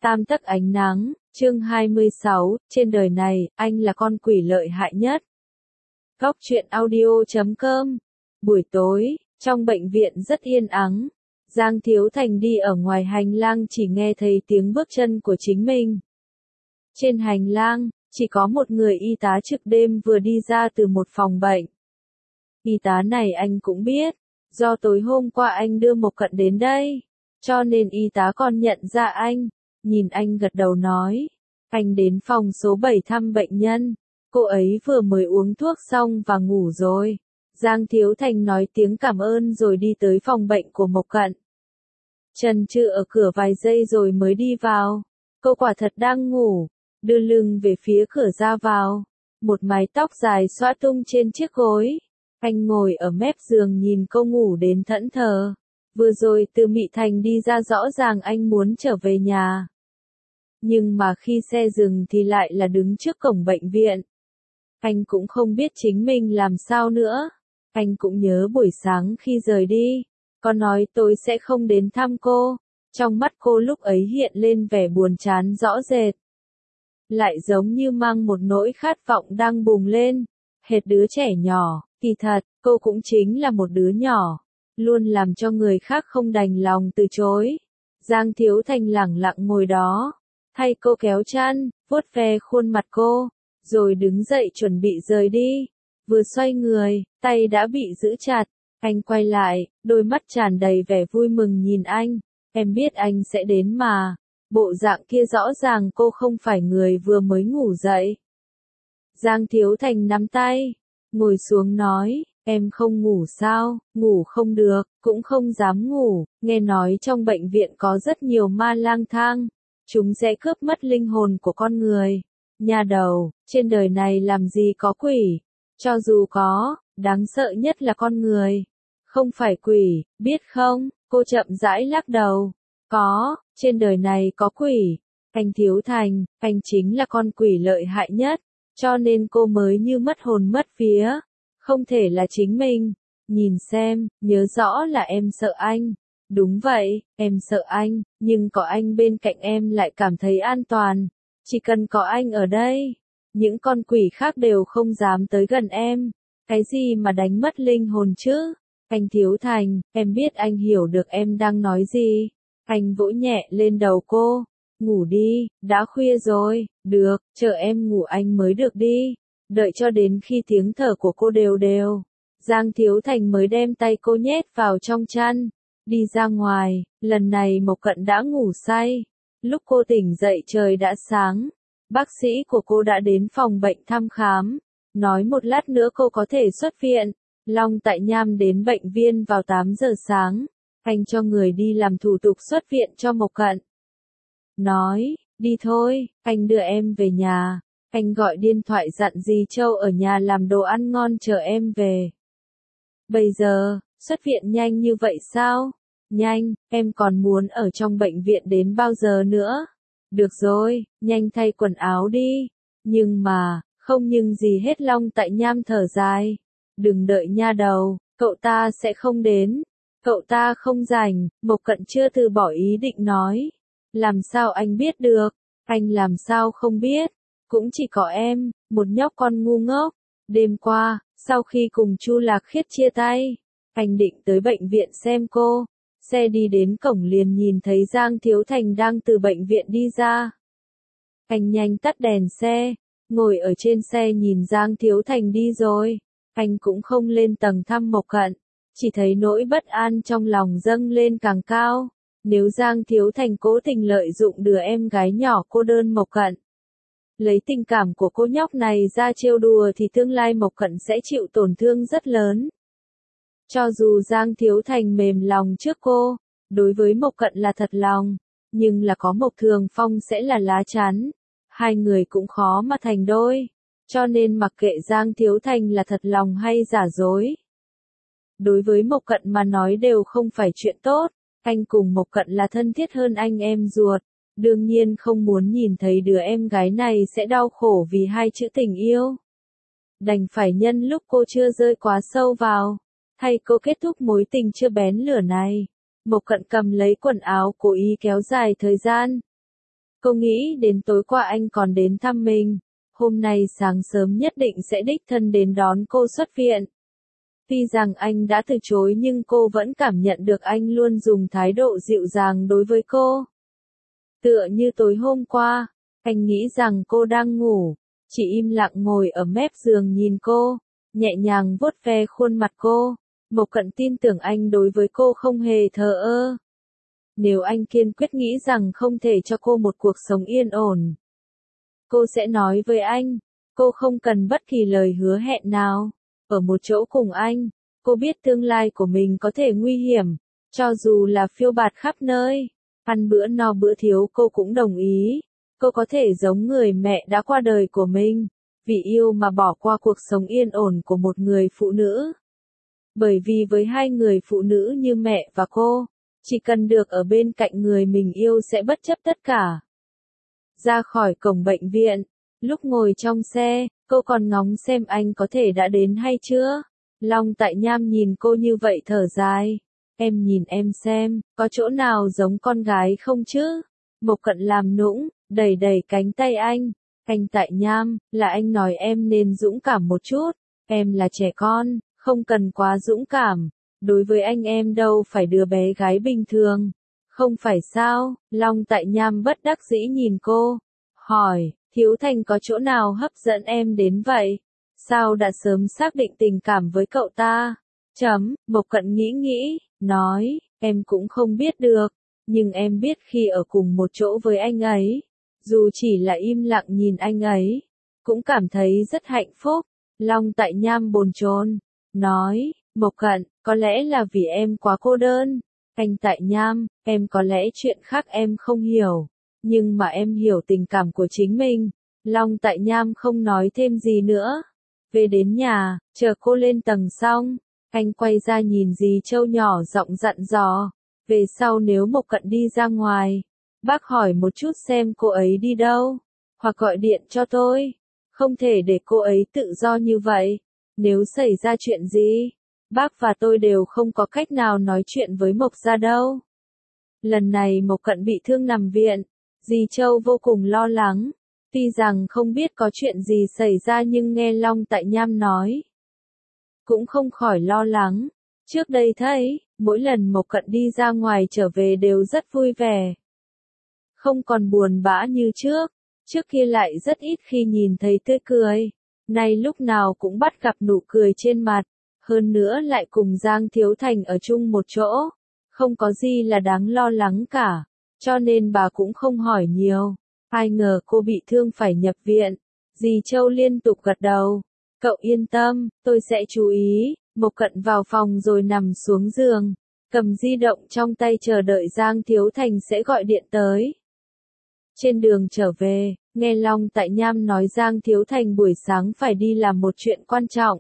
Tam tấc ánh nắng, chương 26, trên đời này, anh là con quỷ lợi hại nhất. Góc truyện audio.com. Buổi tối, trong bệnh viện rất yên ắng. Giang Thiếu Thành đi ở ngoài hành lang chỉ nghe thấy tiếng bước chân của chính mình. Trên hành lang, chỉ có một người y tá trực đêm vừa đi ra từ một phòng bệnh. Y tá này anh cũng biết, do tối hôm qua anh đưa Mộc Cận đến đây, cho nên y tá còn nhận ra anh. Nhìn anh gật đầu nói, anh đến phòng số 7 thăm bệnh nhân, cô ấy vừa mới uống thuốc xong và ngủ rồi. Giang Thiếu Thành nói tiếng cảm ơn rồi đi tới phòng bệnh của Mộc Cận. Chần chừ ở cửa vài giây rồi mới đi vào. Cô quả thật đang ngủ, đưa lưng về phía cửa ra vào, một mái tóc dài xõa tung trên chiếc gối. Anh ngồi ở mép giường nhìn cô ngủ đến thẫn thờ. Vừa rồi từ Mị Thành đi ra rõ ràng anh muốn trở về nhà. Nhưng mà khi xe dừng thì lại là đứng trước cổng bệnh viện. Anh cũng không biết chính mình làm sao nữa. Anh cũng nhớ buổi sáng khi rời đi, có nói tôi sẽ không đến thăm cô. Trong mắt cô lúc ấy hiện lên vẻ buồn chán rõ rệt. Lại giống như mang một nỗi khát vọng đang bùng lên. Hệt đứa trẻ nhỏ, kỳ thật, cô cũng chính là một đứa nhỏ. Luôn làm cho người khác không đành lòng từ chối. Giang Thiếu Thành lẳng lặng ngồi đó, thay cô kéo chăn, vuốt ve khuôn mặt cô, rồi đứng dậy chuẩn bị rời đi. Vừa xoay người, tay đã bị giữ chặt. Anh quay lại, đôi mắt tràn đầy vẻ vui mừng nhìn anh. Em biết anh sẽ đến mà. Bộ dạng kia rõ ràng cô không phải người vừa mới ngủ dậy. Giang Thiếu Thành nắm tay, ngồi xuống nói, em không ngủ sao? Ngủ không được, cũng không dám ngủ. Nghe nói trong bệnh viện có rất nhiều ma lang thang. Chúng sẽ cướp mất linh hồn của con người. Nhà đầu, trên đời này làm gì có quỷ? Cho dù có, đáng sợ nhất là con người. Không phải quỷ, biết không? Cô chậm rãi lắc đầu. Có, trên đời này có quỷ. Anh Thiếu Thành, anh chính là con quỷ lợi hại nhất. Cho nên cô mới như mất hồn mất vía. Không thể là chính mình. Nhìn xem, nhớ rõ là em sợ anh. Đúng vậy, em sợ anh, nhưng có anh bên cạnh em lại cảm thấy an toàn. Chỉ cần có anh ở đây, những con quỷ khác đều không dám tới gần em. Cái gì mà đánh mất linh hồn chứ? Anh Thiếu Thành, em biết anh hiểu được em đang nói gì. Anh vỗ nhẹ lên đầu cô. Ngủ đi, đã khuya rồi. Được, chờ em ngủ anh mới được đi. Đợi cho đến khi tiếng thở của cô đều đều. Giang Thiếu Thành mới đem tay cô nhét vào trong chăn. Đi ra ngoài, lần này Mộc Cận đã ngủ say. Lúc cô tỉnh dậy trời đã sáng. Bác sĩ của cô đã đến phòng bệnh thăm khám. Nói một lát nữa cô có thể xuất viện. Long Tại Nham đến bệnh viện vào 8 giờ sáng. Anh cho người đi làm thủ tục xuất viện cho Mộc Cận. Nói, đi thôi, anh đưa em về nhà. Anh gọi điện thoại dặn dì Châu ở nhà làm đồ ăn ngon chờ em về. Bây giờ, xuất viện nhanh như vậy sao? Nhanh, em còn muốn ở trong bệnh viện đến bao giờ nữa? Được rồi, nhanh thay quần áo đi. Nhưng mà, không nhưng gì hết. Long Tại Nham thở dài. Đừng đợi nha đầu, cậu ta sẽ không đến. Cậu ta không rảnh, Mộc Cận chưa từ bỏ ý định nói. Làm sao anh biết được? Anh làm sao không biết? Cũng chỉ có em, một nhóc con ngu ngốc. Đêm qua, sau khi cùng Chu Lạc Khiết chia tay, anh định tới bệnh viện xem cô. Xe đi đến cổng liền nhìn thấy Giang Thiếu Thành đang từ bệnh viện đi ra. Anh nhanh tắt đèn xe, ngồi ở trên xe nhìn Giang Thiếu Thành đi rồi. Anh cũng không lên tầng thăm Mộc Cận, chỉ thấy nỗi bất an trong lòng dâng lên càng cao. Nếu Giang Thiếu Thành cố tình lợi dụng đứa em gái nhỏ cô đơn Mộc Cận, lấy tình cảm của cô nhóc này ra trêu đùa thì tương lai Mộc Cận sẽ chịu tổn thương rất lớn. Cho dù Giang Thiếu Thành mềm lòng trước cô, đối với Mộc Cận là thật lòng, nhưng là có Mộc Thường Phong sẽ là lá chắn. Hai người cũng khó mà thành đôi. Cho nên mặc kệ Giang Thiếu Thành là thật lòng hay giả dối, đối với Mộc Cận mà nói đều không phải chuyện tốt. Anh cùng Mộc Cận là thân thiết hơn anh em ruột. Đương nhiên không muốn nhìn thấy đứa em gái này sẽ đau khổ vì hai chữ tình yêu. Đành phải nhân lúc cô chưa rơi quá sâu vào, thay cô kết thúc mối tình chưa bén lửa này. Mộc Cận cầm lấy quần áo cố ý kéo dài thời gian. Cô nghĩ đến tối qua anh còn đến thăm mình, hôm nay sáng sớm nhất định sẽ đích thân đến đón cô xuất viện. Tuy rằng anh đã từ chối nhưng cô vẫn cảm nhận được anh luôn dùng thái độ dịu dàng đối với cô. Tựa như tối hôm qua, anh nghĩ rằng cô đang ngủ, chỉ im lặng ngồi ở mép giường nhìn cô, nhẹ nhàng vuốt ve khuôn mặt cô. Mộc Cận tin tưởng anh đối với cô không hề thờ ơ. Nếu anh kiên quyết nghĩ rằng không thể cho cô một cuộc sống yên ổn, cô sẽ nói với anh, cô không cần bất kỳ lời hứa hẹn nào. Ở một chỗ cùng anh, cô biết tương lai của mình có thể nguy hiểm, cho dù là phiêu bạt khắp nơi. Ăn bữa no bữa thiếu cô cũng đồng ý. Cô có thể giống người mẹ đã qua đời của mình, vì yêu mà bỏ qua cuộc sống yên ổn của một người phụ nữ. Bởi vì với hai người phụ nữ như mẹ và cô, chỉ cần được ở bên cạnh người mình yêu sẽ bất chấp tất cả. Ra khỏi cổng bệnh viện, lúc ngồi trong xe, cô còn ngóng xem anh có thể đã đến hay chưa. Long Tại Nham nhìn cô như vậy thở dài. Em nhìn em xem, có chỗ nào giống con gái không chứ? Mộc Cận làm nũng, đẩy đẩy cánh tay anh. Anh Tại Nham, là anh nói em nên dũng cảm một chút. Em là trẻ con, không cần quá dũng cảm. Đối với anh em đâu phải đứa bé gái bình thường. Không phải sao? Long Tại Nham bất đắc dĩ nhìn cô. Hỏi, Thiếu Thành có chỗ nào hấp dẫn em đến vậy? Sao đã sớm xác định tình cảm với cậu ta? Mộc Cận nghĩ, nói, em cũng không biết được. Nhưng em biết khi ở cùng một chỗ với anh ấy, dù chỉ là im lặng nhìn anh ấy, cũng cảm thấy rất hạnh phúc. Long Tại Nham bồn chồn, nói, Mộc Cận, có lẽ là vì em quá cô đơn. Anh Tại Nham, em có lẽ chuyện khác em không hiểu, nhưng mà em hiểu tình cảm của chính mình. Long Tại Nham không nói thêm gì nữa. Về đến nhà, chờ cô lên tầng xong, anh quay ra nhìn dì Châu nhỏ giọng dặn dò. Về sau nếu Mộc Cận đi ra ngoài, bác hỏi một chút xem cô ấy đi đâu, hoặc gọi điện cho tôi. Không thể để cô ấy tự do như vậy. Nếu xảy ra chuyện gì, bác và tôi đều không có cách nào nói chuyện với Mộc gia đâu. Lần này Mộc Cận bị thương nằm viện, dì Châu vô cùng lo lắng. Tuy rằng không biết có chuyện gì xảy ra nhưng nghe Long Tại Nham nói, cũng không khỏi lo lắng. Trước đây thấy, mỗi lần Mộc Cận đi ra ngoài trở về đều rất vui vẻ. Không còn buồn bã như trước. Trước kia lại rất ít khi nhìn thấy tươi cười. Nay lúc nào cũng bắt gặp nụ cười trên mặt. Hơn nữa lại cùng Giang Thiếu Thành ở chung một chỗ. Không có gì là đáng lo lắng cả. Cho nên bà cũng không hỏi nhiều. Ai ngờ cô bị thương phải nhập viện. Dì Châu liên tục gật đầu. Cậu yên tâm, tôi sẽ chú ý. Mộc Cận vào phòng rồi nằm xuống giường, cầm di động trong tay chờ đợi Giang Thiếu Thành sẽ gọi điện tới. Trên đường trở về, nghe Long Tại Nham nói Giang Thiếu Thành buổi sáng phải đi làm một chuyện quan trọng.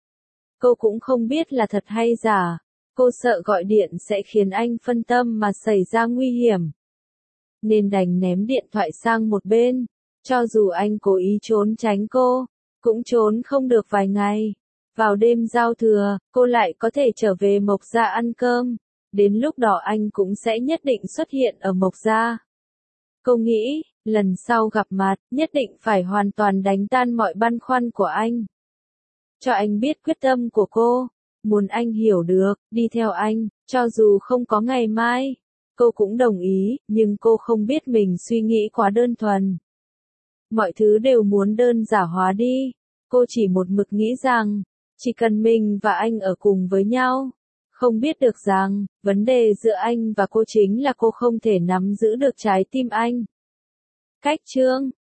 Cô cũng không biết là thật hay giả. Cô sợ gọi điện sẽ khiến anh phân tâm mà xảy ra nguy hiểm, nên đành ném điện thoại sang một bên. Cho dù anh cố ý trốn tránh cô, cũng trốn không được vài ngày. Vào đêm giao thừa, cô lại có thể trở về Mộc gia ăn cơm. Đến lúc đó anh cũng sẽ nhất định xuất hiện ở Mộc gia. Cô nghĩ, lần sau gặp mặt, nhất định phải hoàn toàn đánh tan mọi băn khoăn của anh. Cho anh biết quyết tâm của cô, muốn anh hiểu được, đi theo anh, cho dù không có ngày mai. Cô cũng đồng ý, nhưng cô không biết mình suy nghĩ quá đơn thuần. Mọi thứ đều muốn đơn giản hóa đi. Cô chỉ một mực nghĩ rằng, chỉ cần mình và anh ở cùng với nhau. Không biết được rằng, vấn đề giữa anh và cô chính là cô không thể nắm giữ được trái tim anh. Cách chương